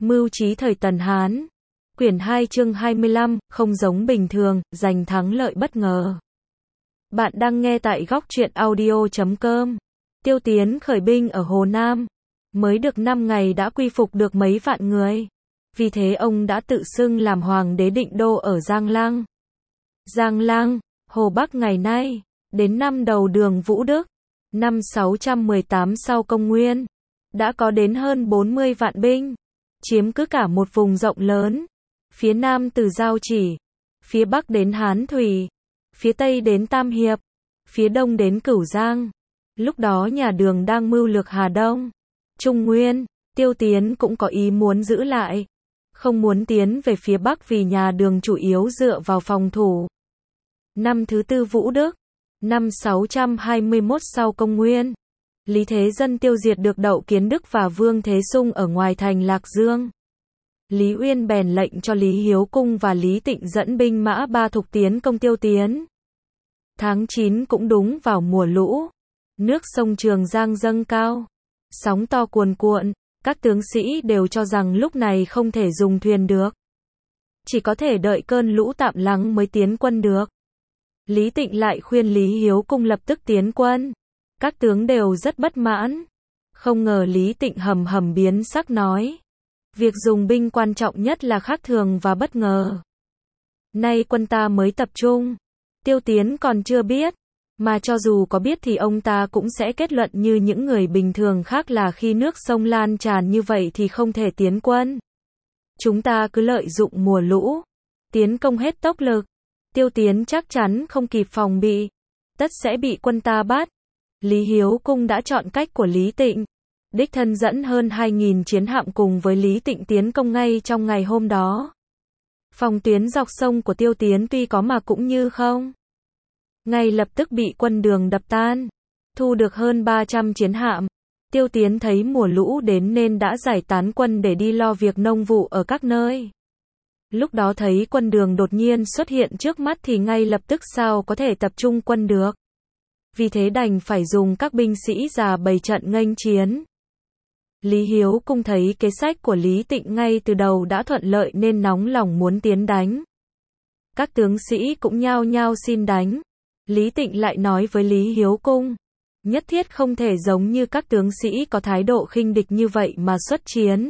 Mưu trí thời Tần Hán. Quyển 2 chương 25, không giống bình thường, giành thắng lợi bất ngờ. Bạn đang nghe tại góc truyện audio.com. Tiêu Tiến khởi binh ở Hồ Nam. Mới được 5 ngày đã quy phục được mấy vạn người. Vì thế ông đã tự xưng làm hoàng đế định đô ở Giang Lăng. Giang Lăng, Hồ Bắc ngày nay. Đến năm đầu đường Vũ Đức, năm 618 sau công nguyên, đã có đến hơn 40 vạn binh, chiếm cứ cả một vùng rộng lớn. Phía Nam từ Giao Chỉ, phía Bắc đến Hán Thủy, phía Tây đến Tam Hiệp, phía Đông đến Cửu Giang. Lúc đó nhà Đường đang mưu lược Hà Đông, Trung Nguyên, Tiêu Tiến cũng có ý muốn giữ lại, không muốn tiến về phía Bắc vì nhà Đường chủ yếu dựa vào phòng thủ. Năm thứ tư Vũ Đức, năm 621 sau công nguyên, Lý Thế Dân tiêu diệt được Đậu Kiến Đức và Vương Thế Sung ở ngoài thành Lạc Dương. Lý Uyên bèn lệnh cho Lý Hiếu Cung và Lý Tịnh dẫn binh mã ba thục tiến công Tiêu Tiến. Tháng 9 cũng đúng vào mùa lũ, nước sông Trường Giang dâng cao, sóng to cuồn cuộn, các tướng sĩ đều cho rằng lúc này không thể dùng thuyền được, chỉ có thể đợi cơn lũ tạm lắng mới tiến quân được. Lý Tịnh lại khuyên Lý Hiếu Cung lập tức tiến quân. Các tướng đều rất bất mãn. Không ngờ Lý Tịnh hầm hầm biến sắc nói: việc dùng binh quan trọng nhất là khác thường và bất ngờ. Nay quân ta mới tập trung, Tiêu Tiến còn chưa biết, mà cho dù có biết thì ông ta cũng sẽ kết luận như những người bình thường khác là khi nước sông lan tràn như vậy thì không thể tiến quân. Chúng ta cứ lợi dụng mùa lũ, tiến công hết tốc lực. Tiêu Tiến chắc chắn không kịp phòng bị, tất sẽ bị quân ta bắt. Lý Hiếu Cung đã chọn cách của Lý Tịnh, đích thân dẫn hơn 2.000 chiến hạm cùng với Lý Tịnh tiến công ngay trong ngày hôm đó. Phòng tuyến dọc sông của Tiêu Tiến tuy có mà cũng như không. Ngay lập tức bị quân Đường đập tan, thu được hơn 300 chiến hạm. Tiêu Tiến thấy mùa lũ đến nên đã giải tán quân để đi lo việc nông vụ ở các nơi. Lúc đó thấy quân Đường đột nhiên xuất hiện trước mắt thì ngay lập tức sao có thể tập trung quân được. Vì thế đành phải dùng các binh sĩ già bày trận nghênh chiến. Lý Hiếu Cung thấy kế sách của Lý Tịnh ngay từ đầu đã thuận lợi nên nóng lòng muốn tiến đánh. Các tướng sĩ cũng nhao nhao xin đánh. Lý Tịnh lại nói với Lý Hiếu Cung, nhất thiết không thể giống như các tướng sĩ có thái độ khinh địch như vậy mà xuất chiến.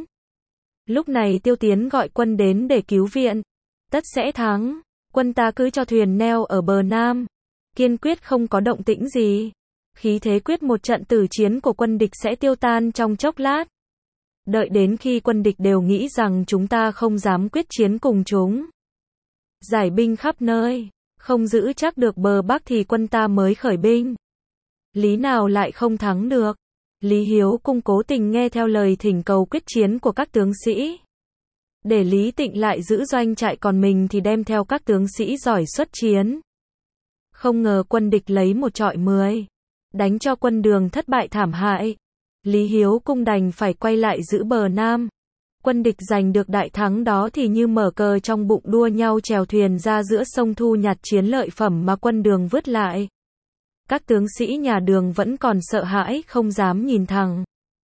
Lúc này Tiêu Tiến gọi quân đến để cứu viện, tất sẽ thắng. Quân ta cứ cho thuyền neo ở bờ Nam, kiên quyết không có động tĩnh gì. Khí thế quyết một trận tử chiến của quân địch sẽ tiêu tan trong chốc lát. Đợi đến khi quân địch đều nghĩ rằng chúng ta không dám quyết chiến cùng chúng, giải binh khắp nơi, không giữ chắc được bờ Bắc thì quân ta mới khởi binh. Lý nào lại không thắng được. Lý Hiếu Cung cố tình nghe theo lời thỉnh cầu quyết chiến của các tướng sĩ. Để Lý Tịnh lại giữ doanh trại còn mình thì đem theo các tướng sĩ giỏi xuất chiến. Không ngờ quân địch lấy 1-10, đánh cho quân Đường thất bại thảm hại. Lý Hiếu Cung đành phải quay lại giữ bờ Nam. Quân địch giành được đại thắng đó thì như mở cờ trong bụng đua nhau chèo thuyền ra giữa sông thu nhặt chiến lợi phẩm mà quân Đường vứt lại. Các tướng sĩ nhà Đường vẫn còn sợ hãi không dám nhìn thẳng.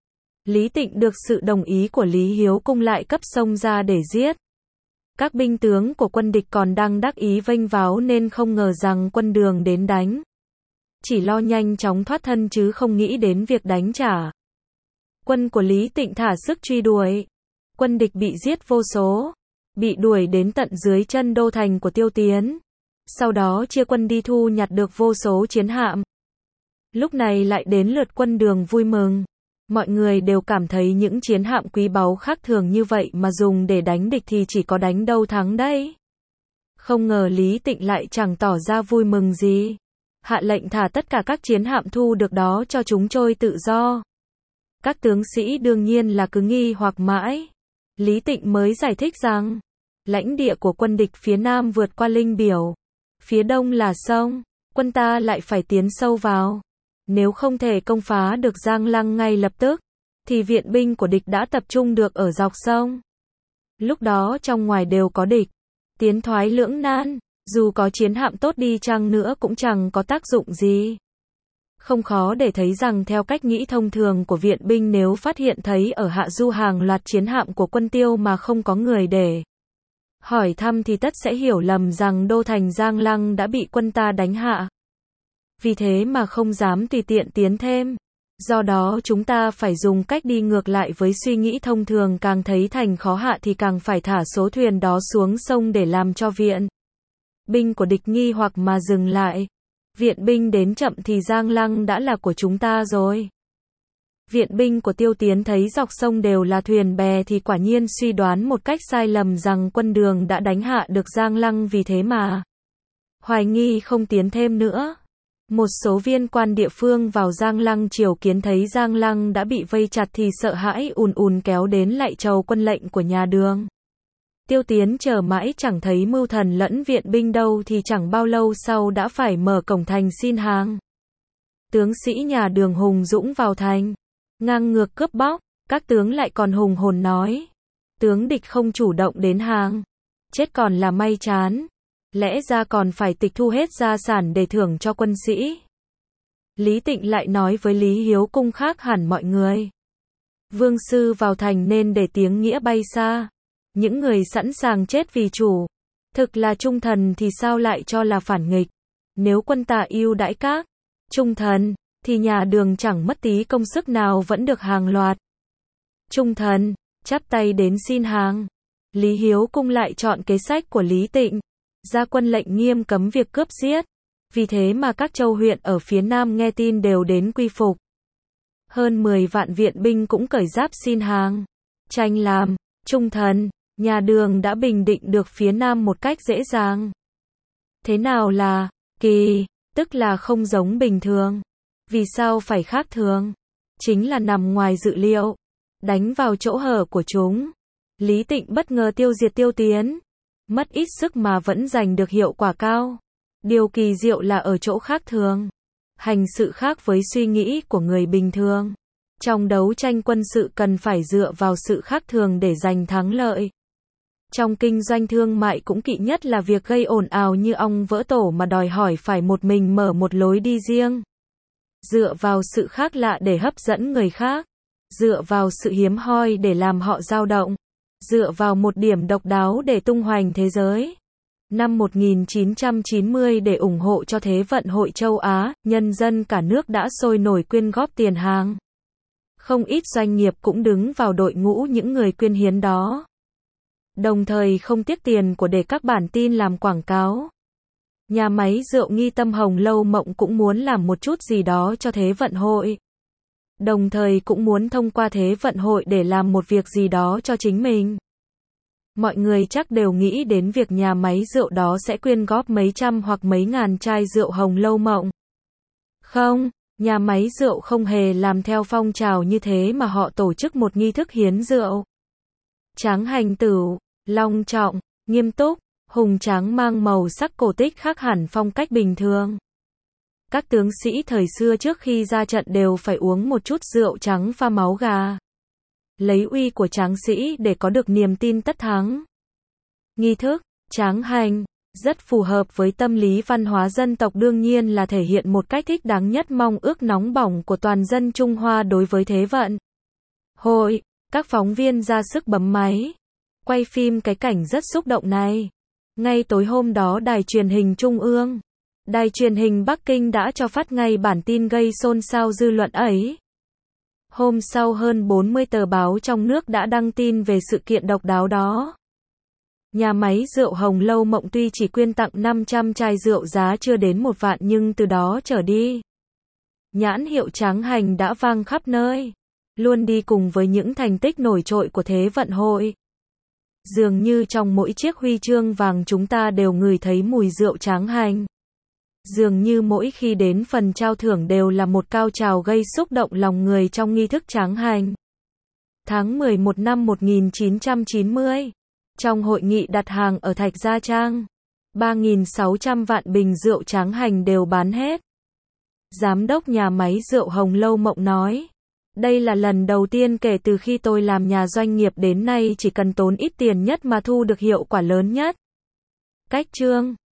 Lý Tịnh được sự đồng ý của Lý Hiếu Cung lại cấp sông ra để giết. Các binh tướng của quân địch còn đang đắc ý vênh váo nên không ngờ rằng quân Đường đến đánh. Chỉ lo nhanh chóng thoát thân chứ không nghĩ đến việc đánh trả. Quân của Lý Tịnh thả sức truy đuổi. Quân địch bị giết vô số, bị đuổi đến tận dưới chân đô thành của Tiêu Tiến. Sau đó chia quân đi thu nhặt được vô số chiến hạm. Lúc này lại đến lượt quân Đường vui mừng. Mọi người đều cảm thấy những chiến hạm quý báu khác thường như vậy mà dùng để đánh địch thì chỉ có đánh đâu thắng đấy. Không ngờ Lý Tịnh lại chẳng tỏ ra vui mừng gì. Hạ lệnh thả tất cả các chiến hạm thu được đó cho chúng trôi tự do. Các tướng sĩ đương nhiên là cứ nghi hoặc mãi. Lý Tịnh mới giải thích rằng, lãnh địa của quân địch phía Nam vượt qua Linh Biểu, phía Đông là sông, quân ta lại phải tiến sâu vào. Nếu không thể công phá được Giang Lăng ngay lập tức, thì viện binh của địch đã tập trung được ở dọc sông. Lúc đó trong ngoài đều có địch, tiến thoái lưỡng nan, dù có chiến hạm tốt đi chăng nữa cũng chẳng có tác dụng gì. Không khó để thấy rằng theo cách nghĩ thông thường của viện binh, nếu phát hiện thấy ở hạ du hàng loạt chiến hạm của quân Tiêu mà không có người để hỏi thăm thì tất sẽ hiểu lầm rằng đô thành Giang Lăng đã bị quân ta đánh hạ. Vì thế mà không dám tùy tiện tiến thêm. Do đó chúng ta phải dùng cách đi ngược lại với suy nghĩ thông thường, càng thấy thành khó hạ thì càng phải thả số thuyền đó xuống sông để làm cho viện binh của địch nghi hoặc mà dừng lại. Viện binh đến chậm thì Giang Lăng đã là của chúng ta rồi. Viện binh của Tiêu Tiến thấy dọc sông đều là thuyền bè thì quả nhiên suy đoán một cách sai lầm rằng quân Đường đã đánh hạ được Giang Lăng, vì thế mà hoài nghi không tiến thêm nữa. Một số viên quan địa phương vào Giang Lăng triều kiến thấy Giang Lăng đã bị vây chặt thì sợ hãi ùn ùn kéo đến lạy chầu quân lệnh của nhà Đường. Tiêu Tiến chờ mãi chẳng thấy mưu thần lẫn viện binh đâu thì chẳng bao lâu sau đã phải mở cổng thành xin hàng. Tướng sĩ nhà Đường hùng dũng vào thành, ngang ngược cướp bóc, các tướng lại còn hùng hồn nói: tướng địch không chủ động đến hàng, chết còn là may chán. Lẽ ra còn phải tịch thu hết gia sản để thưởng cho quân sĩ. Lý Tịnh lại nói với Lý Hiếu Cung khác hẳn mọi người: vương sư vào thành nên để tiếng nghĩa bay xa. Những người sẵn sàng chết vì chủ, thực là trung thần thì sao lại cho là phản nghịch. Nếu quân ta ưu đãi các trung thần, thì nhà Đường chẳng mất tí công sức nào vẫn được hàng loạt trung thần chắp tay đến xin hàng. Lý Hiếu Cung lại chọn kế sách của Lý Tịnh, ra quân lệnh nghiêm cấm việc cướp giết. Vì thế mà các châu huyện ở phía Nam nghe tin đều đến quy phục. Hơn 10 vạn viện binh cũng cởi giáp xin hàng, tranh làm trung thần. Nhà Đường đã bình định được phía Nam một cách dễ dàng. Thế nào là kỳ, tức là không giống bình thường. Vì sao phải khác thường? Chính là nằm ngoài dự liệu, đánh vào chỗ hở của chúng. Lý Tịnh bất ngờ tiêu diệt Tiêu Tiến, mất ít sức mà vẫn giành được hiệu quả cao. Điều kỳ diệu là ở chỗ khác thường, hành sự khác với suy nghĩ của người bình thường. Trong đấu tranh quân sự cần phải dựa vào sự khác thường để giành thắng lợi. Trong kinh doanh thương mại cũng kỵ nhất là việc gây ồn ào như ong vỡ tổ mà đòi hỏi phải một mình mở một lối đi riêng. Dựa vào sự khác lạ để hấp dẫn người khác. Dựa vào sự hiếm hoi để làm họ dao động. Dựa vào một điểm độc đáo để tung hoành thế giới. Năm 1990 để ủng hộ cho Thế vận hội châu Á, nhân dân cả nước đã sôi nổi quyên góp tiền hàng. Không ít doanh nghiệp cũng đứng vào đội ngũ những người quyên hiến đó. Đồng thời không tiếc tiền của để các bản tin làm quảng cáo. Nhà máy rượu Nghi Tâm Hồng Lâu Mộng cũng muốn làm một chút gì đó cho Thế vận hội. Đồng thời cũng muốn thông qua Thế vận hội để làm một việc gì đó cho chính mình. Mọi người chắc đều nghĩ đến việc nhà máy rượu đó sẽ quyên góp mấy trăm hoặc mấy ngàn chai rượu Hồng Lâu Mộng. Không, nhà máy rượu không hề làm theo phong trào như thế mà họ tổ chức một nghi thức hiến rượu. Tráng hành tửu, long trọng, nghiêm túc, hùng tráng mang màu sắc cổ tích khác hẳn phong cách bình thường. Các tướng sĩ thời xưa trước khi ra trận đều phải uống một chút rượu trắng pha máu gà. Lấy uy của tráng sĩ để có được niềm tin tất thắng. Nghi thức, tráng hành, rất phù hợp với tâm lý văn hóa dân tộc, đương nhiên là thể hiện một cách thích đáng nhất mong ước nóng bỏng của toàn dân Trung Hoa đối với Thế vận hội. Các phóng viên ra sức bấm máy, quay phim cái cảnh rất xúc động này. Ngay tối hôm đó Đài truyền hình Trung ương, Đài truyền hình Bắc Kinh đã cho phát ngay bản tin gây xôn xao dư luận ấy. Hôm sau hơn 40 tờ báo trong nước đã đăng tin về sự kiện độc đáo đó. Nhà máy rượu Hồng Lâu Mộng tuy chỉ quyên tặng 500 chai rượu giá chưa đến 1 vạn nhưng từ đó trở đi, nhãn hiệu Tráng hành đã vang khắp nơi, luôn đi cùng với những thành tích nổi trội của Thế vận hội. Dường như trong mỗi chiếc huy chương vàng chúng ta đều ngửi thấy mùi rượu Tráng hành. Dường như mỗi khi đến phần trao thưởng đều là một cao trào gây xúc động lòng người trong nghi thức Tráng hành. Tháng 11 năm 1990, trong hội nghị đặt hàng ở Thạch Gia Trang, 3.600 vạn bình rượu Tráng hành đều bán hết. Giám đốc nhà máy rượu Hồng Lâu Mộng nói: đây là lần đầu tiên kể từ khi tôi làm nhà doanh nghiệp đến nay chỉ cần tốn ít tiền nhất mà thu được hiệu quả lớn nhất. Cách chương